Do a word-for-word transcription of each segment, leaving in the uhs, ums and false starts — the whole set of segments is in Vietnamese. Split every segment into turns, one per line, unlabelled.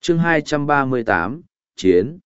chương hai trăm ba mươi tám, Chiến.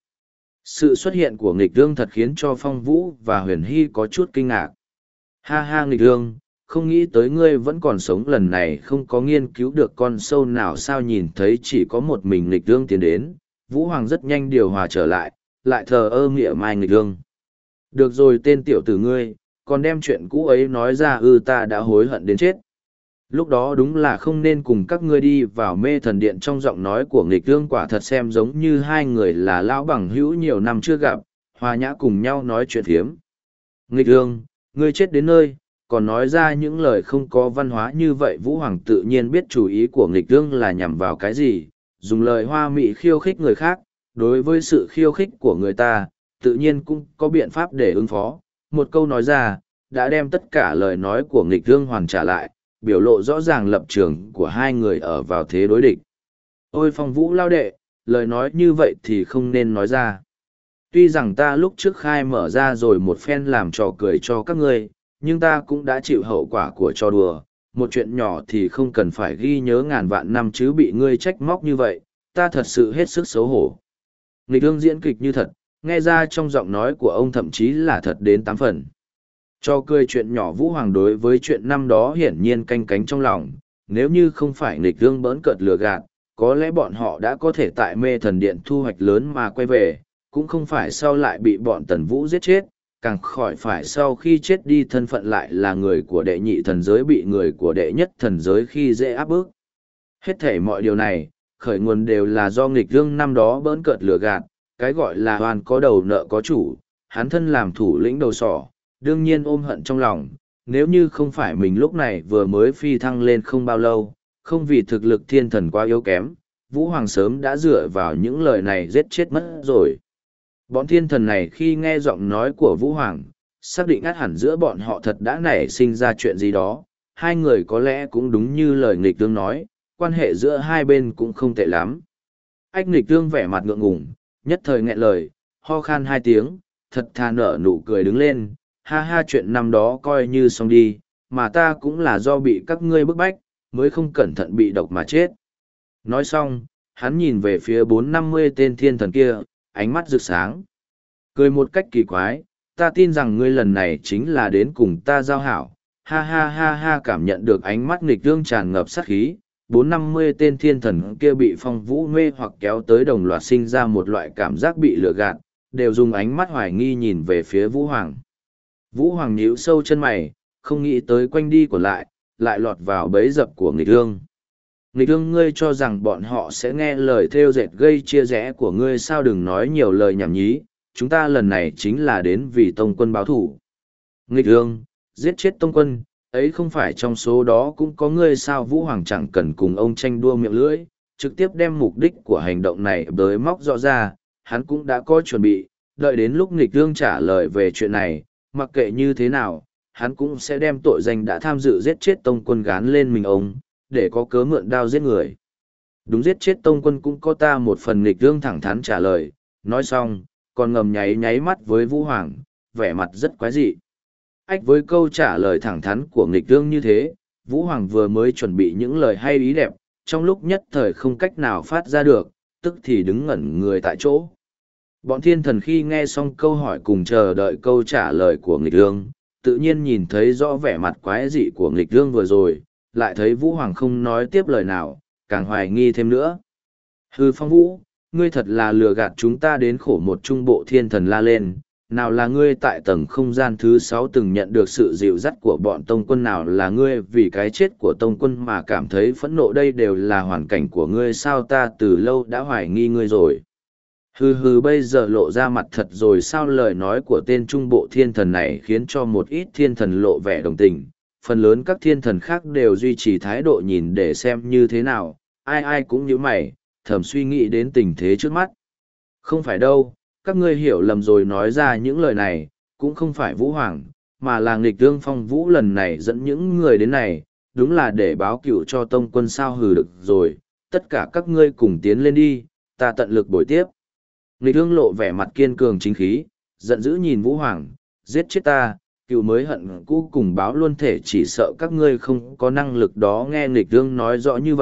Sự xuất hiện của nghịch thương thật khiến cho Phong Vũ và Huyền Hy có chút kinh ngạc. Ha ha nghịch thương, không nghĩ tới ngươi vẫn còn sống lần này không có nghiên cứu được con sâu nào sao nhìn thấy chỉ có một mình nghịch thương tiến đến. Vũ Hoàng rất nhanh điều hòa trở lại, lại thờ ơ nghĩa mai nghịch thương. Được rồi tên tiểu tử ngươi, còn đem chuyện cũ ấy nói ra ư ta đã hối hận đến chết. Lúc đó đúng là không nên cùng các ngươi đi vào mê thần điện trong giọng nói của nghịch thương quả thật xem giống như hai người là lão bằng hữu nhiều năm chưa gặp, hòa nhã cùng nhau nói chuyện phiếm. Nghịch thương, ngươi chết đến nơi, còn nói ra những lời không có văn hóa như vậy Vũ Hoàng tự nhiên biết chủ ý của nghịch thương là nhằm vào cái gì, dùng lời hoa mị khiêu khích người khác, đối với sự khiêu khích của người ta, tự nhiên cũng có biện pháp để ứng phó. Một câu nói ra, đã đem tất cả lời nói của nghịch thương hoàn trả lại, biểu lộ rõ ràng lập trường của hai người ở vào thế đối địch. Ôi Phong Vũ lao đệ, lời nói như vậy thì không nên nói ra. Tuy rằng ta lúc trước khai mở ra rồi một phen làm trò cười cho các ngươi, nhưng ta cũng đã chịu hậu quả của trò đùa. Một chuyện nhỏ thì không cần phải ghi nhớ ngàn vạn năm chứ bị ngươi trách móc như vậy, ta thật sự hết sức xấu hổ. Nghịch thương diễn kịch như thật, nghe ra trong giọng nói của ông thậm chí là thật đến tám phần. Cho cười chuyện nhỏ Vũ Hoàng đối với chuyện năm đó hiển nhiên canh cánh trong lòng, nếu như không phải nghịch thương bỡn cợt lừa gạt, có lẽ bọn họ đã có thể tại mê thần điện thu hoạch lớn mà quay về, cũng không phải sau lại bị bọn Tần Vũ giết chết, càng khỏi phải sau khi chết đi thân phận lại là người của đệ nhị thần giới bị người của đệ nhất thần giới khi dễ áp bức. Hết thể mọi điều này, khởi nguồn đều là do nghịch thương năm đó bỡn cợt lừa gạt, cái gọi là hoàn có đầu nợ có chủ, hắn thân làm thủ lĩnh đầu sỏ, đương nhiên ôm hận trong lòng, nếu như không phải mình lúc này vừa mới phi thăng lên không bao lâu, không vì thực lực thiên thần quá yếu kém, Vũ Hoàng sớm đã dựa vào những lời này giết chết mất rồi. Bọn thiên thần này khi nghe giọng nói của Vũ Hoàng, xác định át hẳn giữa bọn họ thật đã nảy sinh ra chuyện gì đó, hai người có lẽ cũng đúng như lời nghịch tương nói, quan hệ giữa hai bên cũng không tệ lắm. Ách nghịch tương vẻ mặt ngượng ngùng, nhất thời nghẹn lời, ho khan hai tiếng, thật thà nở nụ cười đứng lên, ha ha chuyện năm đó coi như xong đi, mà ta cũng là do bị các ngươi bức bách, mới không cẩn thận bị độc mà chết. Nói xong, hắn nhìn về phía bốn năm mươi tên thiên thần kia, ánh mắt rực sáng. Cười một cách kỳ quái, ta tin rằng ngươi lần này chính là đến cùng ta giao hảo, ha ha ha ha cảm nhận được ánh mắt nghịch thương tràn ngập sát khí. Bốn năm mươi tên thiên thần kia bị Phong Vũ mê hoặc kéo tới đồng loạt sinh ra một loại cảm giác bị lừa gạt, đều dùng ánh mắt hoài nghi nhìn về phía Vũ Hoàng. Vũ Hoàng nhíu sâu chân mày, không nghĩ tới quanh đi của lại, lại lọt vào bẫy dập của nghịch thương. Nghịch thương ngươi cho rằng bọn họ sẽ nghe lời theo dệt gây chia rẽ của ngươi sao đừng nói nhiều lời nhảm nhí, chúng ta lần này chính là đến vì tông quân báo thủ. Nghịch thương, giết chết tông quân, ấy không phải trong số đó cũng có ngươi sao Vũ Hoàng chẳng cần cùng ông tranh đua miệng lưỡi, trực tiếp đem mục đích của hành động này tới móc rõ ra, hắn cũng đã có chuẩn bị, đợi đến lúc nghịch thương trả lời về chuyện này, mặc kệ như thế nào, hắn cũng sẽ đem tội danh đã tham dự giết chết tông quân gán lên mình ông, để có cớ mượn đao giết người. Đúng giết chết tông quân cũng có ta một phần nghịch thương thẳng thắn trả lời, nói xong, còn ngầm nháy nháy mắt với Vũ Hoàng, vẻ mặt rất quái dị. Ách với câu trả lời thẳng thắn của nghịch thương như thế, Vũ Hoàng vừa mới chuẩn bị những lời hay ý đẹp, trong lúc nhất thời không cách nào phát ra được, tức thì đứng ngẩn người tại chỗ. Bọn thiên thần khi nghe xong câu hỏi cùng chờ đợi câu trả lời của nghịch thương, tự nhiên nhìn thấy rõ vẻ mặt quái dị của nghịch thương vừa rồi, lại thấy Vũ Hoàng không nói tiếp lời nào, càng hoài nghi thêm nữa. Hư Phong Vũ, ngươi thật là lừa gạt chúng ta đến khổ một trung bộ thiên thần la lên, nào là ngươi tại tầng không gian thứ sáu từng nhận được sự dịu dắt của bọn tông quân nào là ngươi vì cái chết của tông quân mà cảm thấy phẫn nộ đây đều là hoàn cảnh của ngươi sao ta từ lâu đã hoài nghi ngươi rồi. Hừ hừ bây giờ lộ ra mặt thật rồi sao lời nói của tên trung bộ thiên thần này khiến cho một ít thiên thần lộ vẻ đồng tình, phần lớn các thiên thần khác đều duy trì thái độ nhìn để xem như thế nào, ai ai cũng như mày, thầm suy nghĩ đến tình thế trước mắt. Không phải đâu, các ngươi hiểu lầm rồi nói ra những lời này, cũng không phải Vũ Hoàng, mà là nghịch thương Phong Vũ lần này dẫn những người đến này, đúng là để báo cựu cho tông quân sao hừ được rồi, tất cả các ngươi cùng tiến lên đi, ta tận lực bồi tiếp. Nghịch thương lộ vẻ mặt kiên cường chính khí, giận dữ nhìn Vũ Hoàng, giết chết ta, cựu mới hận cũ cùng báo luôn thể chỉ sợ các ngươi không có năng lực đó nghe nghịch thương nói rõ như vậy,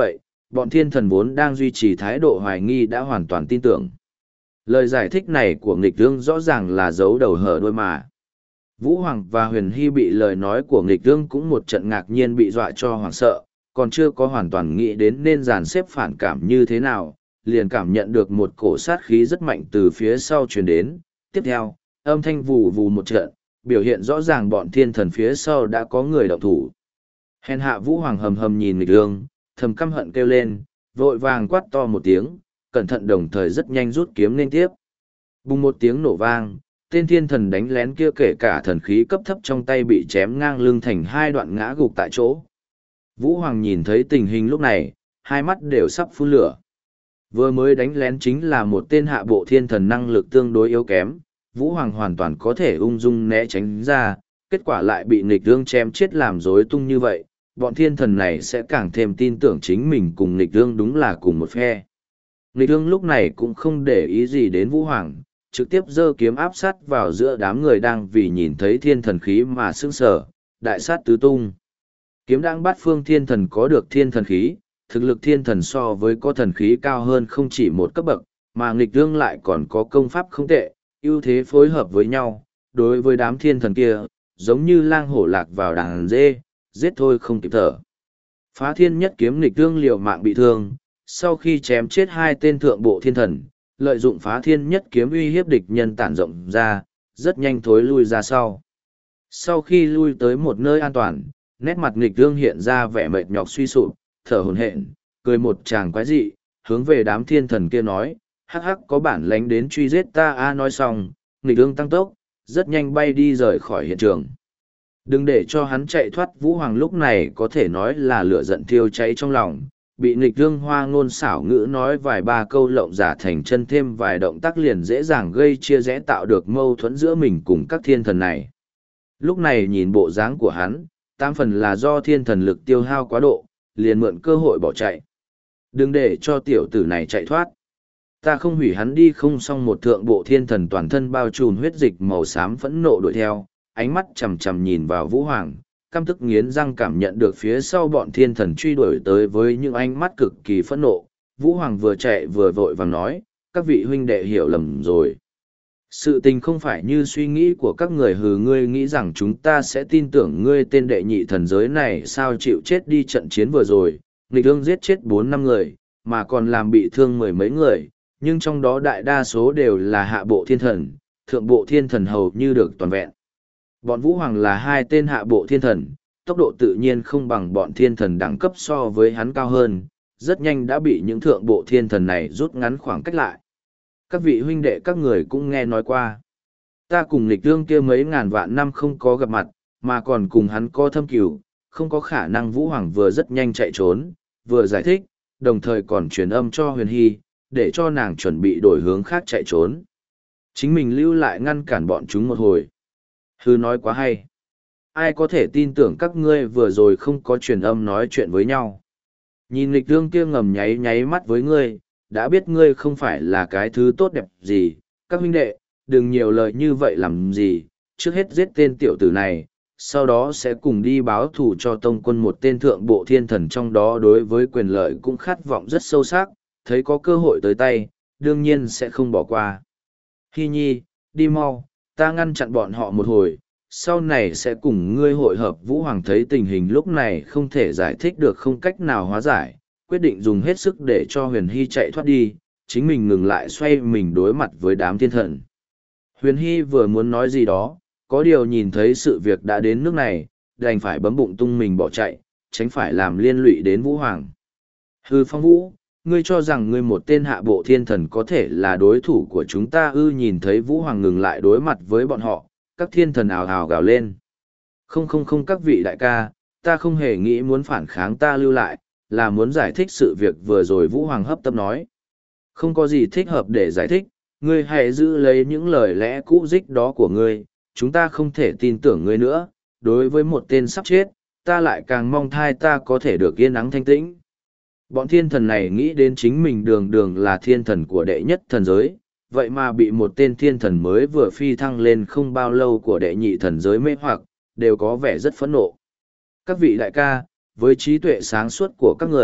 bọn thiên thần vốn đang duy trì thái độ hoài nghi đã hoàn toàn tin tưởng. Lời giải thích này của nghịch tương rõ ràng là giấu đầu hở đuôi mà. Vũ Hoàng và Huyền Hy bị lời nói của nghịch tương cũng một trận ngạc nhiên bị dọa cho hoảng sợ, còn chưa có hoàn toàn nghĩ đến nên dàn xếp phản cảm như thế nào, liền cảm nhận được một cổ sát khí rất mạnh từ phía sau truyền đến. Tiếp theo, âm thanh vù vù một trận, biểu hiện rõ ràng bọn thiên thần phía sau đã có người động thủ. Hèn hạ Vũ Hoàng hầm hầm nhìn nghịch tương, thầm căm hận kêu lên, vội vàng quát to một tiếng, cẩn thận đồng thời rất nhanh rút kiếm lên tiếp. Bùng một tiếng nổ vang, tên thiên thần đánh lén kia kể cả thần khí cấp thấp trong tay bị chém ngang lưng thành hai đoạn ngã gục tại chỗ. Vũ Hoàng nhìn thấy tình hình lúc này, hai mắt đều sắp phun lửa. Vừa mới đánh lén chính là một tên hạ bộ thiên thần năng lực tương đối yếu kém, Vũ Hoàng hoàn toàn có thể ung dung né tránh ra, kết quả lại bị nghịch tương chém chết làm rối tung như vậy, bọn thiên thần này sẽ càng thêm tin tưởng chính mình cùng nghịch tương đúng là cùng một phe. Nghịch tương lúc này cũng không để ý gì đến Vũ Hoàng, trực tiếp giơ kiếm áp sát vào giữa đám người đang vì nhìn thấy thiên thần khí mà sững sờ, đại sát tứ tung. Kiếm đang bắt phương thiên thần có được thiên thần khí, thực lực thiên thần so với có thần khí cao hơn không chỉ một cấp bậc, mà nghịch tương lại còn có công pháp không tệ, ưu thế phối hợp với nhau, đối với đám thiên thần kia, giống như lang hổ lạc vào đàn dê, giết thôi không kịp thở. Phá thiên nhất kiếm nghịch tương liều mạng bị thương, sau khi chém chết hai tên thượng bộ thiên thần, lợi dụng phá thiên nhất kiếm uy hiếp địch nhân tản rộng ra, rất nhanh thối lui ra sau. Sau khi lui tới một nơi an toàn, nét mặt nghịch tương hiện ra vẻ mệt nhọc suy sụp, thở hổn hển, cười một tràng quái dị, hướng về đám thiên thần kia nói, hắc hắc có bản lánh đến truy giết ta a. Nói xong, nghịch tương tăng tốc, rất nhanh bay đi rời khỏi hiện trường. Đừng để cho hắn chạy thoát. Vũ Hoàng lúc này có thể nói là lửa giận thiêu cháy trong lòng, bị nghịch tương hoa ngôn xảo ngữ nói vài ba câu lộng giả thành chân thêm vài động tác liền dễ dàng gây chia rẽ tạo được mâu thuẫn giữa mình cùng các thiên thần này. Lúc này nhìn bộ dáng của hắn, tam phần là do thiên thần lực tiêu hao quá độ, liền mượn cơ hội bỏ chạy. Đừng để cho tiểu tử này chạy thoát. Ta không hủy hắn đi không. Xong một thượng bộ thiên thần toàn thân bao trùm huyết dịch màu xám phẫn nộ đuổi theo, ánh mắt chằm chằm nhìn vào Vũ Hoàng, căm tức nghiến răng cảm nhận được phía sau bọn thiên thần truy đuổi tới với những ánh mắt cực kỳ phẫn nộ. Vũ Hoàng vừa chạy vừa vội vàng nói, các vị huynh đệ hiểu lầm rồi. Sự tình không phải như suy nghĩ của các người. Hừ, ngươi nghĩ rằng chúng ta sẽ tin tưởng ngươi tên đệ nhị thần giới này sao? Chịu chết đi. Trận chiến vừa rồi, nghịch tương giết chết bốn năm người, mà còn làm bị thương mười mấy người, nhưng trong đó đại đa số đều là hạ bộ thiên thần, thượng bộ thiên thần hầu như được toàn vẹn. Bọn Vũ Hoàng là hai tên hạ bộ thiên thần, tốc độ tự nhiên không bằng bọn thiên thần đẳng cấp so với hắn cao hơn, rất nhanh đã bị những thượng bộ thiên thần này rút ngắn khoảng cách lại. Các vị huynh đệ các người cũng nghe nói qua. Ta cùng nghịch tương kia mấy ngàn vạn năm không có gặp mặt, mà còn cùng hắn có thâm cửu, không có khả năng. Vũ Hoàng vừa rất nhanh chạy trốn, vừa giải thích, đồng thời còn truyền âm cho Huyền Hy, để cho nàng chuẩn bị đổi hướng khác chạy trốn. Chính mình lưu lại ngăn cản bọn chúng một hồi. Hư nói quá hay. Ai có thể tin tưởng các ngươi vừa rồi không có truyền âm nói chuyện với nhau. Nhìn nghịch tương kia ngầm nháy nháy mắt với ngươi, đã biết ngươi không phải là cái thứ tốt đẹp gì. Các huynh đệ, đừng nhiều lời như vậy làm gì, trước hết giết tên tiểu tử này, sau đó sẽ cùng đi báo thù cho tông quân. Một tên thượng bộ thiên thần trong đó đối với quyền lợi cũng khát vọng rất sâu sắc, thấy có cơ hội tới tay, đương nhiên sẽ không bỏ qua. Hy nhi, đi mau, ta ngăn chặn bọn họ một hồi, sau này sẽ cùng ngươi hội hợp. Vũ Hoàng thấy tình hình lúc này không thể giải thích được, không cách nào hóa giải, quyết định dùng hết sức để cho Huyền Hy chạy thoát đi, chính mình ngừng lại xoay mình đối mặt với đám thiên thần. Huyền Hy vừa muốn nói gì đó, có điều nhìn thấy sự việc đã đến nước này, đành phải bấm bụng tung mình bỏ chạy, tránh phải làm liên lụy đến Vũ Hoàng. Hư Phong Vũ, ngươi cho rằng ngươi một tên hạ bộ thiên thần có thể là đối thủ của chúng ta ư? Nhìn thấy Vũ Hoàng ngừng lại đối mặt với bọn họ, các thiên thần ào ào gào lên. Không không không các vị đại ca, ta không hề nghĩ muốn phản kháng, ta lưu lại, là muốn giải thích sự việc vừa rồi. Vũ Hoàng hấp tấp nói. Không có gì thích hợp để giải thích, ngươi hãy giữ lấy những lời lẽ cũ dích đó của ngươi, chúng ta không thể tin tưởng ngươi nữa. Đối với một tên sắp chết, ta lại càng mong thai ta có thể được yên ắng thanh tĩnh. Bọn thiên thần này nghĩ đến chính mình đường đường là thiên thần của đệ nhất thần giới, vậy mà bị một tên thiên thần mới vừa phi thăng lên không bao lâu của đệ nhị thần giới mê hoặc, đều có vẻ rất phẫn nộ. Các vị đại ca, với trí tuệ sáng suốt của các người,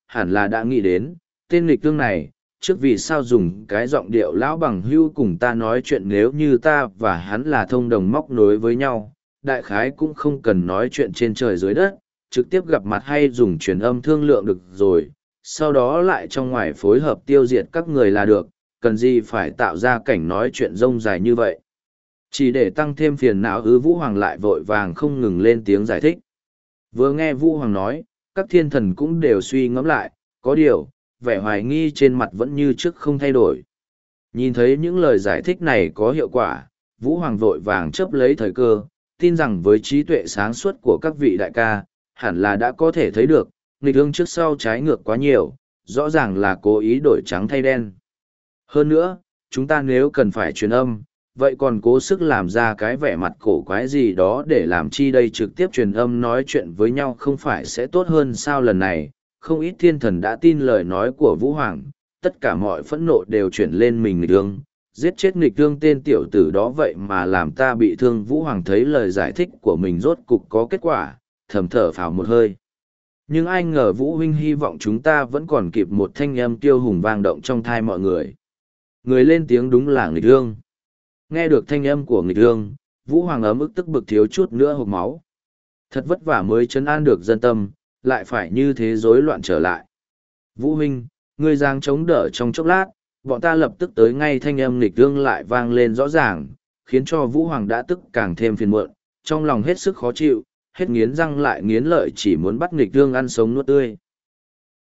hẳn là đã nghĩ đến, tên nghịch tương này, trước vì sao dùng cái giọng điệu lão bằng hưu cùng ta nói chuyện nếu như ta và hắn là thông đồng móc nối với nhau, đại khái cũng không cần nói chuyện trên trời dưới đất, trực tiếp gặp mặt hay dùng truyền âm thương lượng được rồi, sau đó lại trong ngoài phối hợp tiêu diệt các người là được, cần gì phải tạo ra cảnh nói chuyện rông dài như vậy. Chỉ để tăng thêm phiền não ư? Vũ Hoàng lại vội vàng không ngừng lên tiếng giải thích. Vừa nghe Vũ Hoàng nói, các thiên thần cũng đều suy ngẫm lại, có điều, vẻ hoài nghi trên mặt vẫn như trước không thay đổi. Nhìn thấy những lời giải thích này có hiệu quả, Vũ Hoàng vội vàng chấp lấy thời cơ, tin rằng với trí tuệ sáng suốt của các vị đại ca, hẳn là đã có thể thấy được, nghịch ương trước sau trái ngược quá nhiều, rõ ràng là cố ý đổi trắng thay đen. Hơn nữa, chúng ta nếu cần phải truyền âm, vậy còn cố sức làm ra cái vẻ mặt cổ quái gì đó để làm chi đây, trực tiếp truyền âm nói chuyện với nhau không phải sẽ tốt hơn sao? Lần này, không ít thiên thần đã tin lời nói của Vũ Hoàng, tất cả mọi phẫn nộ đều chuyển lên mình nghịch ương, giết chết nghịch ương tên tiểu tử đó vậy mà làm ta bị thương. Vũ Hoàng thấy lời giải thích của mình rốt cục có kết quả, thầm thở phào một hơi. Nhưng ai ngờ Vũ huynh hy vọng chúng ta vẫn còn kịp. Một thanh âm tiêu hùng vang động trong thai mọi người. Người lên tiếng đúng là nghịch ương. Nghe được thanh âm của nghịch ương, Vũ Hoàng ấm ức tức bực thiếu chút nữa hộc máu. Thật vất vả mới trấn an được dân tâm, lại phải như thế rối loạn trở lại. Vũ huynh, ngươi giang chống đỡ trong chốc lát, bọn ta lập tức tới ngay. Thanh âm nghịch ương lại vang lên rõ ràng, khiến cho Vũ Hoàng đã tức càng thêm phiền muộn, trong lòng hết sức khó chịu, hết nghiến răng lại nghiến lợi, chỉ muốn bắt nghịch ương ăn sống nuốt tươi.